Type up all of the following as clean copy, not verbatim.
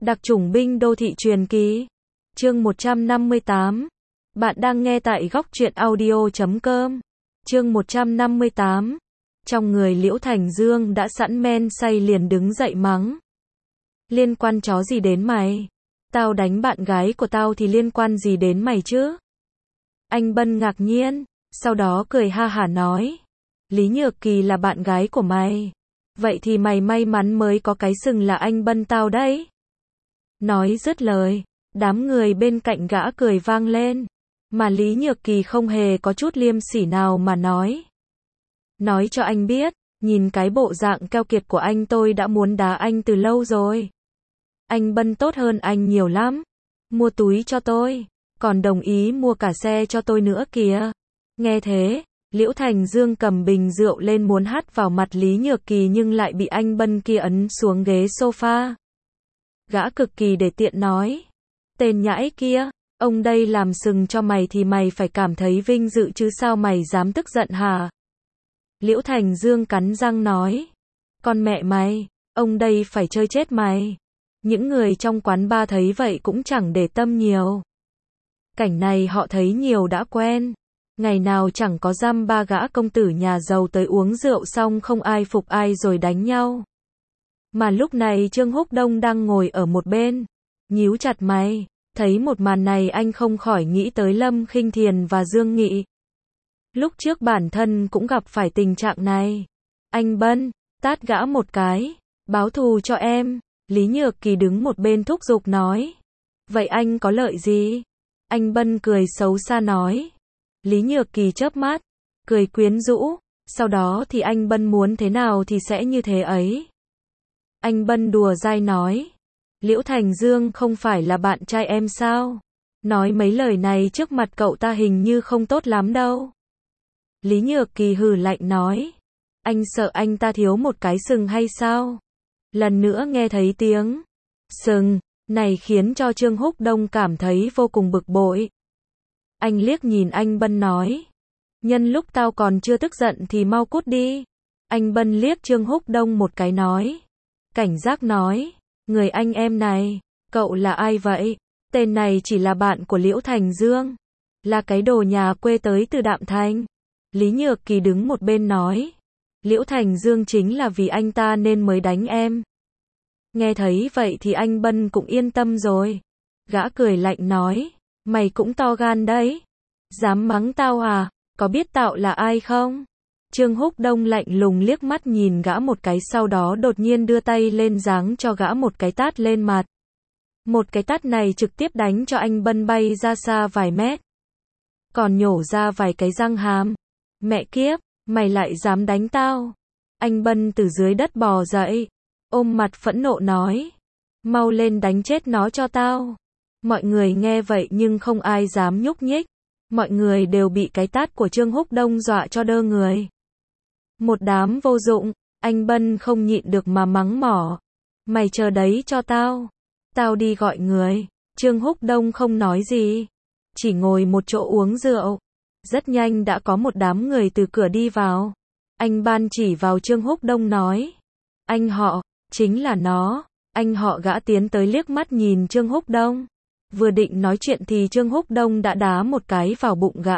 Đặc chủng binh đô thị truyền kỳ. Chương 158. Bạn đang nghe tại góc truyện audio.com. Chương 158. Trong người Liễu Thành Dương đã sẵn men say liền đứng dậy mắng. Liên quan chó gì đến mày? Tao đánh bạn gái của tao thì liên quan gì đến mày chứ? Anh Bân ngạc nhiên, sau đó cười ha hả nói. Lý Nhược Kỳ là bạn gái của mày. Vậy thì mày may mắn mới có cái sừng là anh Bân tao đấy. Nói dứt lời, đám người bên cạnh gã cười vang lên. Mà Lý Nhược Kỳ không hề có chút liêm sỉ nào mà nói. Nói cho anh biết, nhìn cái bộ dạng keo kiệt của anh tôi đã muốn đá anh từ lâu rồi. Anh Bân tốt hơn anh nhiều lắm. Mua túi cho tôi, còn đồng ý mua cả xe cho tôi nữa kìa. Nghe thế, Liễu Thành Dương cầm bình rượu lên muốn hắt vào mặt Lý Nhược Kỳ nhưng lại bị anh Bân kia ấn xuống ghế sofa. Gã cực kỳ để tiện nói. Tên nhãi kia, ông đây làm sừng cho mày thì mày phải cảm thấy vinh dự chứ sao mày dám tức giận hả? Liễu Thành Dương cắn răng nói. Con mẹ mày, ông đây phải chơi chết mày. Những người trong quán bar thấy vậy cũng chẳng để tâm nhiều. Cảnh này họ thấy nhiều đã quen. Ngày nào chẳng có dăm ba gã công tử nhà giàu tới uống rượu xong không ai phục ai rồi đánh nhau. Mà lúc này Trương Húc Đông đang ngồi ở một bên, nhíu chặt mày, thấy một màn này anh không khỏi nghĩ tới Lâm Khinh Thiền và Dương Nghị. Lúc trước bản thân cũng gặp phải tình trạng này. Anh Bân, tát gã một cái, báo thù cho em. Lý Nhược Kỳ đứng một bên thúc giục nói. Vậy anh có lợi gì? Anh Bân cười xấu xa nói. Lý Nhược Kỳ chớp mắt, cười quyến rũ, sau đó thì anh Bân muốn thế nào thì sẽ như thế ấy. Anh Bân đùa dai nói. Liễu Thành Dương không phải là bạn trai em sao? Nói mấy lời này trước mặt cậu ta hình như không tốt lắm đâu. Lý Nhược Kỳ hừ lạnh nói. Anh sợ anh ta thiếu một cái sừng hay sao? Lần nữa nghe thấy tiếng sừng này khiến cho Trương Húc Đông cảm thấy vô cùng bực bội. Anh liếc nhìn anh Bân nói. Nhân lúc tao còn chưa tức giận thì mau cút đi. Anh Bân liếc Trương Húc Đông một cái nói. Cảnh giác nói. Người anh em này, cậu là ai vậy? Tên này chỉ là bạn của Liễu Thành Dương. Là cái đồ nhà quê tới từ Đạm Thành. Lý Nhược Kỳ đứng một bên nói. Liễu Thành Dương chính là vì anh ta nên mới đánh em. Nghe thấy vậy thì anh Bân cũng yên tâm rồi. Gã cười lạnh nói. Mày cũng to gan đấy. Dám mắng tao à? Có biết tao là ai không? Trương Húc Đông lạnh lùng liếc mắt nhìn gã một cái sau đó đột nhiên đưa tay lên giáng cho gã một cái tát lên mặt. Một cái tát này trực tiếp đánh cho anh Bân bay ra xa vài mét. Còn nhổ ra vài cái răng hàm. Mẹ kiếp, mày lại dám đánh tao? Anh Bân từ dưới đất bò dậy, ôm mặt phẫn nộ nói. Mau lên đánh chết nó cho tao. Mọi người nghe vậy nhưng không ai dám nhúc nhích. Mọi người đều bị cái tát của Trương Húc Đông dọa cho đơ người. Một đám vô dụng, anh Bân không nhịn được mà mắng mỏ. Mày chờ đấy cho tao. Tao đi gọi người. Trương Húc Đông không nói gì. Chỉ ngồi một chỗ uống rượu. Rất nhanh đã có một đám người từ cửa đi vào. Anh Ban chỉ vào Trương Húc Đông nói. Anh họ, chính là nó. Anh họ gã tiến tới liếc mắt nhìn Trương Húc Đông. Vừa định nói chuyện thì Trương Húc Đông đã đá một cái vào bụng gã.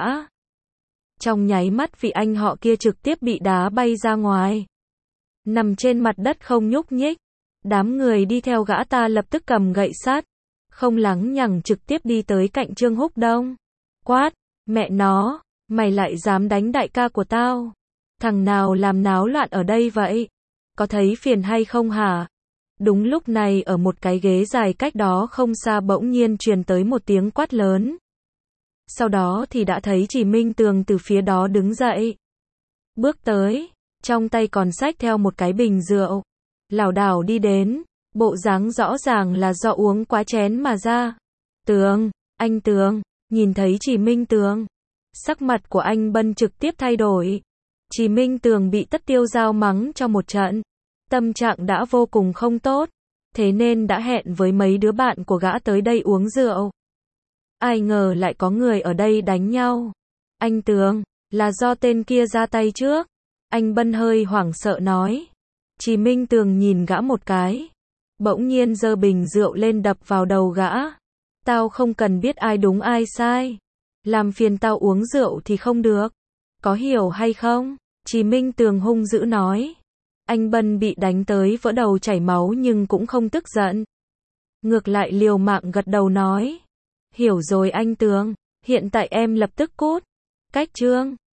Trong nháy mắt vị anh họ kia trực tiếp bị đá bay ra ngoài. Nằm trên mặt đất không nhúc nhích. Đám người đi theo gã ta lập tức cầm gậy sắt. Không lằng nhằng trực tiếp đi tới cạnh Trương Húc Đông. Quát, mẹ nó, mày lại dám đánh đại ca của tao. Thằng nào làm náo loạn ở đây vậy? Có thấy phiền hay không hả? Đúng lúc này ở một cái ghế dài cách đó không xa bỗng nhiên truyền tới một tiếng quát lớn. Sau đó thì đã thấy Chỉ Minh Tường từ phía đó đứng dậy. Bước tới, trong tay còn xách theo một cái bình rượu. Lảo đảo đi đến, bộ dáng rõ ràng là do uống quá chén mà ra. Tường, anh Tường, nhìn thấy Chỉ Minh Tường. Sắc mặt của anh Bân trực tiếp thay đổi. Chỉ Minh Tường bị Tất Tiêu Giao mắng cho một trận. Tâm trạng đã vô cùng không tốt. Thế nên đã hẹn với mấy đứa bạn của gã tới đây uống rượu. Ai ngờ lại có người ở đây đánh nhau. Anh Tường, là do tên kia ra tay trước. Anh Bân hơi hoảng sợ nói. Chỉ Minh Tường nhìn gã một cái. bỗng nhiên giơ bình rượu lên đập vào đầu gã. Tao không cần biết ai đúng ai sai. Làm phiền tao uống rượu thì không được. Có hiểu hay không? Chí Minh Tường hung dữ nói. Anh Bân bị đánh tới vỡ đầu chảy máu nhưng cũng không tức giận. Ngược lại liều mạng gật đầu nói. Hiểu rồi anh Tường, hiện tại em lập tức cút. Cách Trương.